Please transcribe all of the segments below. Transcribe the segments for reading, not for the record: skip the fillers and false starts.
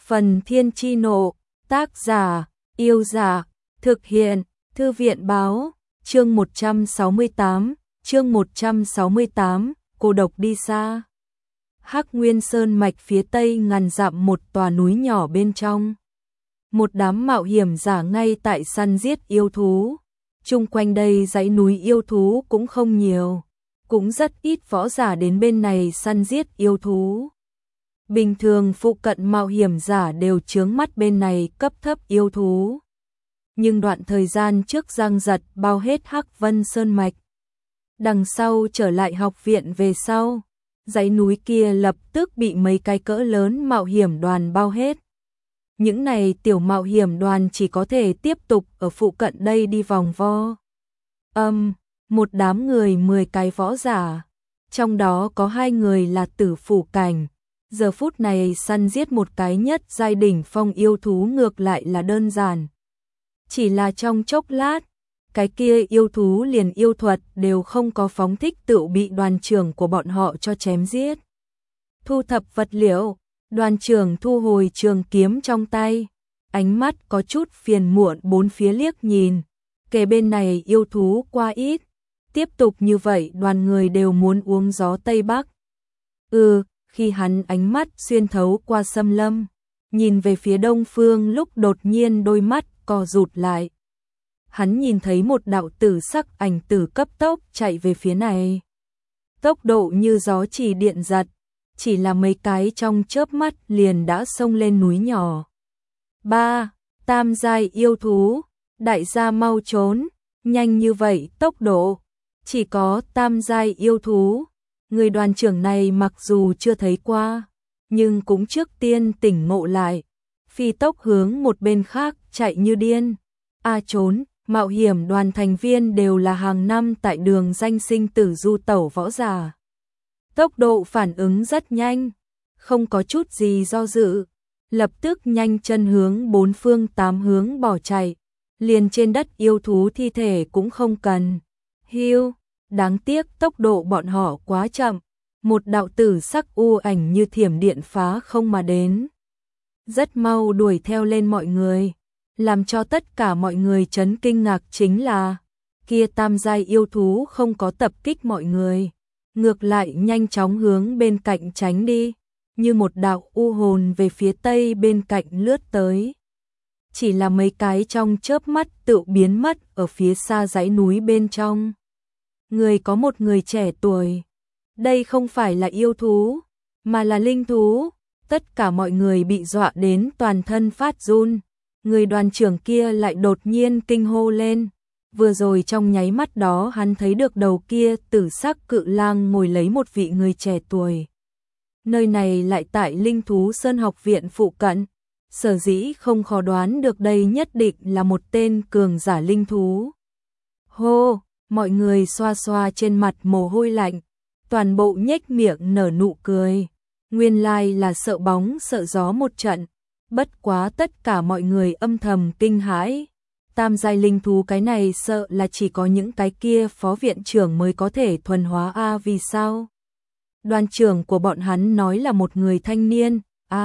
Phần Thiên Chi Nộ, tác giả, Yêu Dạ, thực hiện, Thư viện Báo, chương 168, cô độc đi xa. Hắc Nguyên Sơn mạch phía tây ngàn dặm một tòa núi nhỏ bên trong. Một đám mạo hiểm giả ngay tại săn giết yêu thú. Chung quanh đây dãy núi yêu thú cũng không nhiều, cũng rất ít võ giả đến bên này săn giết yêu thú. Bình thường phụ cận mạo hiểm giả đều chướng mắt bên này cấp thấp yêu thú. Nhưng đoạn thời gian trước Giang Giật bao hết Hắc Vân Sơn mạch. Đằng sau trở lại học viện về sau, dãy núi kia lập tức bị mấy cái cỡ lớn mạo hiểm đoàn bao hết. Những này tiểu mạo hiểm đoàn chỉ có thể tiếp tục ở phụ cận đây đi vòng vo. Một đám người 10 cái võ giả, trong đó có 2 người là tử phủ cảnh. Giờ phút này săn giết một cái nhất giai đỉnh phong yêu thú ngược lại là đơn giản. Chỉ là trong chốc lát, cái kia yêu thú liền yêu thuật đều không có phóng thích tự bị đoàn trưởng của bọn họ cho chém giết. Thu thập vật liệu, đoàn trưởng thu hồi trường kiếm trong tay, ánh mắt có chút phiền muộn bốn phía liếc nhìn, kề bên này yêu thú qua ít, tiếp tục như vậy đoàn người đều muốn uống gió Tây Bắc. Khi hắn ánh mắt xuyên thấu qua xâm lâm, nhìn về phía đông phương lúc đột nhiên đôi mắt co rụt lại. Hắn nhìn thấy một đạo tử sắc ảnh tử cấp tốc chạy về phía này. Tốc độ như gió chỉ điện giật, chỉ là mấy cái trong chớp mắt liền đã xông lên núi nhỏ. 3. Tam giai yêu thú, đại gia mau trốn, nhanh như vậy tốc độ, chỉ có tam giai yêu thú. Người đoàn trưởng này mặc dù chưa thấy qua, nhưng cũng trước tiên tỉnh ngộ lại, phi tốc hướng một bên khác chạy như điên. Trốn, mạo hiểm đoàn thành viên đều là hàng năm tại đường danh sinh tử du tẩu võ giả. Tốc độ phản ứng rất nhanh, không có chút gì do dự, lập tức nhanh chân hướng 4 phương 8 hướng bỏ chạy, liền trên đất yêu thú thi thể cũng không cần. Đáng tiếc tốc độ bọn họ quá chậm, một đạo tử sắc u ảnh như thiểm điện phá không mà đến. Rất mau đuổi theo lên mọi người, làm cho tất cả mọi người chấn kinh ngạc chính là, kia tam giai yêu thú không có tập kích mọi người, ngược lại nhanh chóng hướng bên cạnh tránh đi, như một đạo u hồn về phía tây bên cạnh lướt tới. Chỉ là mấy cái trong chớp mắt tự biến mất ở phía xa dãy núi bên trong. Người có một người trẻ tuổi, đây không phải là yêu thú, mà là linh thú. Tất cả mọi người bị dọa đến toàn thân phát run. Người đoàn trưởng kia lại đột nhiên kinh hô lên. Vừa rồi trong nháy mắt đó hắn thấy được đầu kia tử sắc cự lang ngồi lấy một vị người trẻ tuổi. Nơi này lại tại Linh Thú Sơn học viện phụ cận, sở dĩ không khó đoán được đây nhất định là một tên cường giả linh thú. Hô! Mọi người xoa xoa trên mặt mồ hôi lạnh, toàn bộ nhếch miệng nở nụ cười. Nguyên lai là sợ bóng sợ gió một trận, bất quá tất cả mọi người âm thầm kinh hãi. Tam giai linh thú cái này sợ là chỉ có những cái kia phó viện trưởng mới có thể thuần hóa vì sao? Đoàn trưởng của bọn hắn nói là một người thanh niên,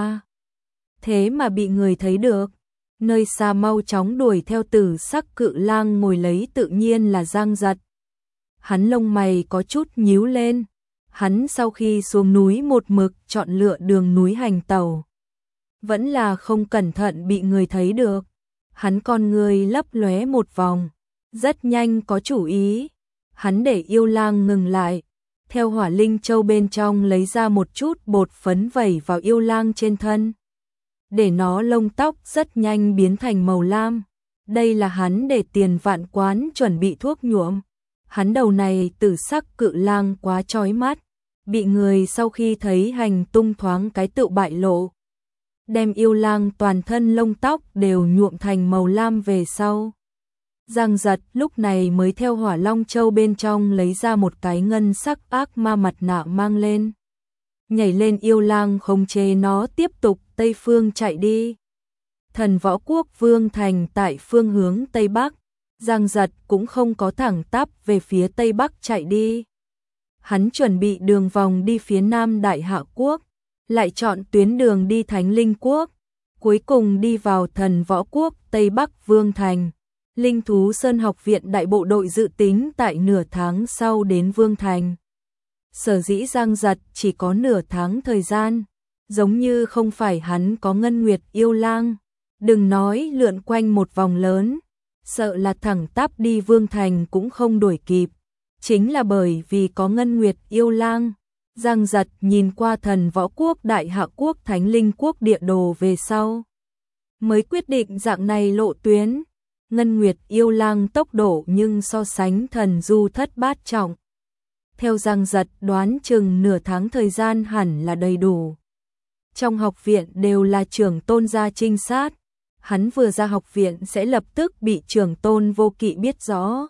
thế mà bị người thấy được. Nơi xa mau chóng đuổi theo tử sắc cự lang ngồi lấy tự nhiên là Giang Giật. Hắn lông mày có chút nhíu lên. Hắn sau khi xuống núi một mực chọn lựa đường núi hành tàu. Vẫn là không cẩn thận bị người thấy được. Hắn con người lấp lóe một vòng. Rất nhanh có chủ ý. Hắn để yêu lang ngừng lại. Theo hỏa linh châu bên trong lấy ra một chút bột phấn vẩy vào yêu lang trên thân. Để nó lông tóc rất nhanh biến thành màu lam. Đây là hắn để Tiền Vạn Quán chuẩn bị thuốc nhuộm. Hắn đầu này tử sắc cự lang quá chói mắt, bị người sau khi thấy hành tung thoáng cái tự bại lộ. Đem yêu lang toàn thân lông tóc đều nhuộm thành màu lam về sau. Giang Giật lúc này mới theo hỏa long châu bên trong lấy ra một cái ngân sắc ác ma mặt nạ mang lên. Nhảy lên yêu lang khống chế nó tiếp tục Tây phương chạy đi. Thần Võ Quốc Vương thành tại phương hướng Tây Bắc, Giang Giật cũng không có thẳng tắp về phía Tây Bắc chạy đi. Hắn chuẩn bị đường vòng đi phía Nam Đại Hạ Quốc, lại chọn tuyến đường đi Thánh Linh Quốc. cuối cùng đi vào Thần Võ Quốc Tây Bắc Vương Thành. Linh Thú Sơn học viện đại bộ đội dự tính tại nửa tháng sau đến Vương Thành. Sở dĩ Giang Giật chỉ có nửa tháng thời gian, giống như không phải hắn có Ngân Nguyệt yêu lang. Đừng nói lượn quanh một vòng lớn, sợ là thẳng tắp đi Vương Thành cũng không đuổi kịp. Chính là bởi vì có Ngân Nguyệt yêu lang. Giang Giật nhìn qua Thần Võ Quốc Đại Hạ Quốc Thánh Linh Quốc địa đồ về sau, mới quyết định dạng này lộ tuyến. Ngân Nguyệt yêu lang tốc độ nhưng so sánh Thần Du Thất Bát Trọng. Theo Giang Giật đoán chừng nửa tháng thời gian hẳn là đầy đủ. Trong học viện đều là trưởng tôn gia trinh sát. Hắn vừa ra học viện sẽ lập tức bị trưởng tôn Vô Kỵ biết rõ.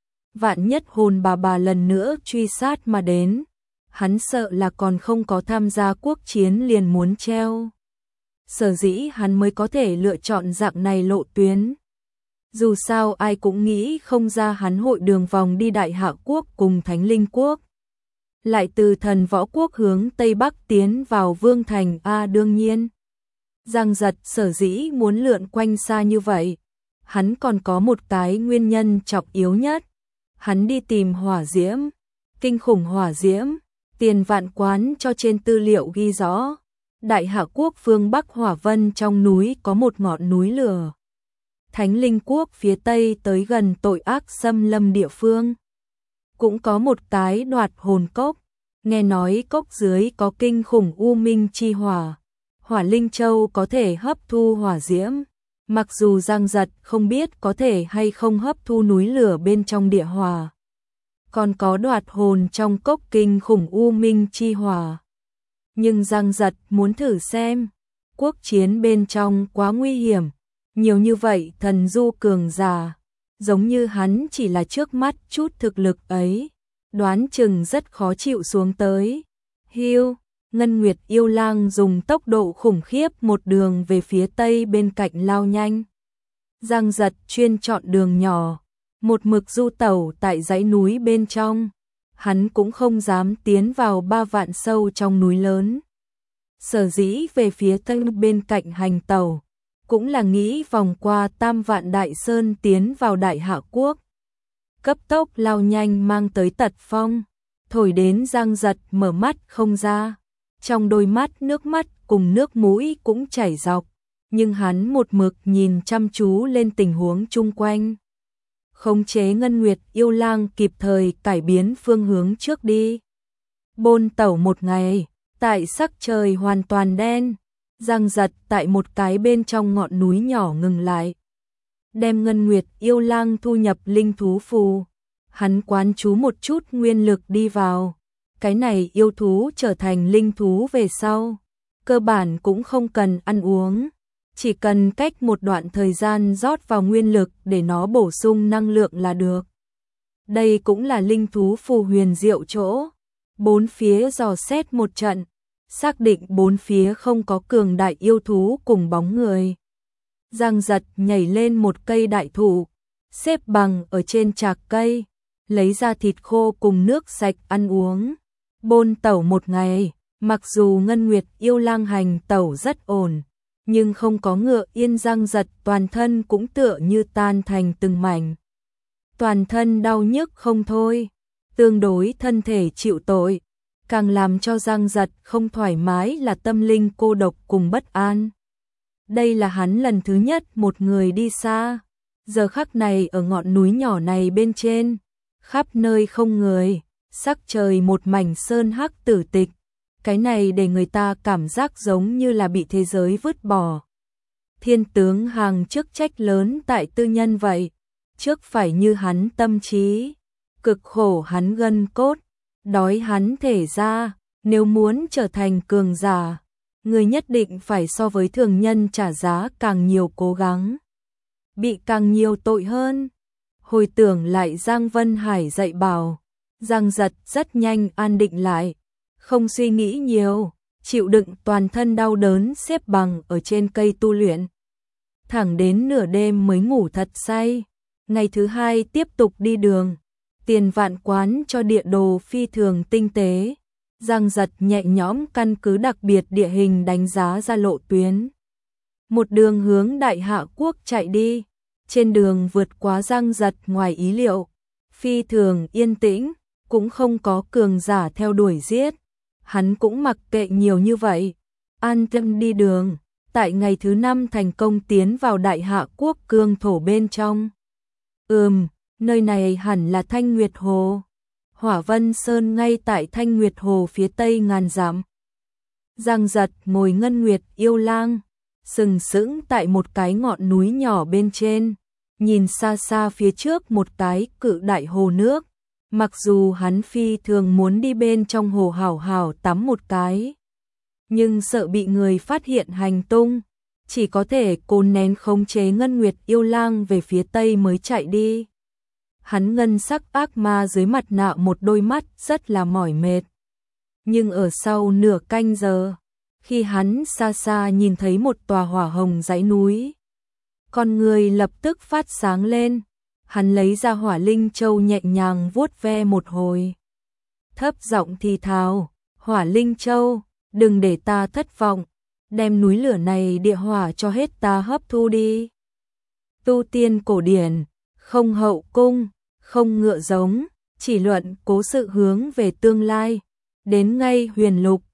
Vạn nhất hồn bà lần nữa truy sát mà đến, hắn sợ là còn không có tham gia quốc chiến liền muốn treo. Sở dĩ hắn mới có thể lựa chọn dạng này lộ tuyến. Dù sao ai cũng nghĩ không ra hắn hội đường vòng đi Đại Hạ Quốc cùng Thánh Linh Quốc. Lại từ Thần Võ Quốc hướng Tây Bắc tiến vào Vương Thành. Đương nhiên, Giang Giật sở dĩ muốn lượn quanh xa như vậy, hắn còn có một cái nguyên nhân trọng yếu nhất. Hắn đi tìm hỏa diễm, kinh khủng hỏa diễm. Tiền Vạn Quán cho trên tư liệu ghi rõ, Đại Hạ Quốc phương Bắc Hỏa Vân trong núi có một ngọn núi lửa. Thánh Linh Quốc phía Tây tới gần tội ác xâm lâm địa phương, cũng có một cái đoạt hồn cốc. Nghe nói cốc dưới có kinh khủng u minh chi hỏa, Hỏa Linh Châu có thể hấp thu hỏa diễm. Mặc dù Giang Giật không biết có thể hay không hấp thu núi lửa bên trong địa hỏa, còn có đoạt hồn trong cốc kinh khủng u minh chi hỏa. Nhưng Giang Giật muốn thử xem, quốc chiến bên trong quá nguy hiểm, nhiều như vậy thần du cường giả, giống như hắn chỉ là trước mắt chút thực lực ấy, đoán chừng rất khó chịu xuống tới. Hiu, Ngân Nguyệt yêu lang dùng tốc độ khủng khiếp một đường về phía tây bên cạnh lao nhanh. Giang Giật chuyên chọn đường nhỏ, một mực du tẩu tại dãy núi bên trong. Hắn cũng không dám tiến vào 3 vạn sâu trong núi lớn. Sở dĩ về phía tây bên cạnh hành tàu, cũng là nghĩ vòng qua Tam Vạn Đại Sơn tiến vào Đại Hạ Quốc. Cấp tốc lao nhanh mang tới tật phong, thổi đến Giang Giật mở mắt không ra. Trong đôi mắt nước mắt cùng nước mũi cũng chảy dọc, nhưng hắn một mực nhìn chăm chú lên tình huống chung quanh. Khống chế Ngân Nguyệt yêu lang kịp thời cải biến phương hướng trước đi. Bôn tẩu một ngày, tại sắc trời hoàn toàn đen, Giang Giật tại một cái bên trong ngọn núi nhỏ ngừng lại. Đem Ngân Nguyệt yêu lang thu nhập linh thú phù. Hắn quán chú một chút nguyên lực đi vào. Cái này yêu thú trở thành linh thú về sau, cơ bản cũng không cần ăn uống, chỉ cần cách một đoạn thời gian rót vào nguyên lực để nó bổ sung năng lượng là được. Đây cũng là linh thú phù huyền diệu chỗ. Bốn phía dò xét một trận, xác định bốn phía không có cường đại yêu thú cùng bóng người. Giang Giật nhảy lên một cây đại thụ, xếp bằng ở trên trạc cây, lấy ra thịt khô cùng nước sạch ăn uống. Bôn tẩu một ngày, mặc dù Ngân Nguyệt yêu lang hành tẩu rất ổn, nhưng không có ngựa yên. Giang Giật toàn thân cũng tựa như tan thành từng mảnh. Toàn thân đau nhức không thôi, tương đối thân thể chịu tội. Càng làm cho Giang Giật không thoải mái là tâm linh cô độc cùng bất an. Đây là hắn lần thứ nhất một người đi xa. Giờ khắc này ở ngọn núi nhỏ này bên trên, khắp nơi không người, sắc trời một mảnh sơn hắc tử tịch. Cái này để người ta cảm giác giống như là bị thế giới vứt bỏ. Thiên tướng hàng chức trách lớn tại tư nhân vậy, trước phải như hắn tâm trí, cực khổ hắn gân cốt, đói hắn thể ra. Nếu muốn trở thành cường giả, người nhất định phải so với thường nhân trả giá càng nhiều cố gắng, bị càng nhiều tội hơn. Hồi tưởng lại Giang Vân Hải dạy bảo, Giang Giật rất nhanh an định lại, không suy nghĩ nhiều, chịu đựng toàn thân đau đớn xếp bằng ở trên cây tu luyện. Thẳng đến nửa đêm mới ngủ thật say. Ngày thứ hai tiếp tục đi đường, Tiền Vạn Quán cho địa đồ phi thường tinh tế. Giang Giật nhẹ nhõm căn cứ đặc biệt địa hình đánh giá ra lộ tuyến. một đường hướng Đại Hạ Quốc chạy đi. Trên đường vượt quá Giang Giật ngoài ý liệu, phi thường yên tĩnh, cũng không có cường giả theo đuổi giết. Hắn cũng mặc kệ nhiều như vậy, an tâm đi đường. Tại ngày thứ 5 thành công tiến vào Đại Hạ Quốc cương thổ bên trong. Nơi này hẳn là Thanh Nguyệt Hồ. Hỏa Vân Sơn ngay tại Thanh Nguyệt Hồ phía tây ngàn dặm. Giang Giật ngồi Ngân Nguyệt yêu lang, sừng sững tại một cái ngọn núi nhỏ bên trên, nhìn xa xa phía trước một cái cự đại hồ nước. Mặc dù hắn phi thường muốn đi bên trong hồ hảo hảo tắm một cái, nhưng sợ bị người phát hiện hành tung, chỉ có thể cố nén khống chế Ngân Nguyệt yêu lang về phía tây mới chạy đi. Hắn ngân sắc ác ma dưới mặt nạ một đôi mắt rất là mỏi mệt. Nhưng ở sau nửa canh giờ, khi hắn xa xa nhìn thấy một tòa hỏa hồng dãy núi, con người lập tức phát sáng lên. Hắn lấy ra Hỏa Linh Châu nhẹ nhàng vuốt ve một hồi, thấp giọng thì thào, Hỏa Linh Châu, đừng để ta thất vọng, đem núi lửa này địa hỏa cho hết ta hấp thu đi. Tu tiên cổ điển, không hậu cung, không ngựa giống, chỉ luận cố sự hướng về tương lai. Đến ngay huyền lục,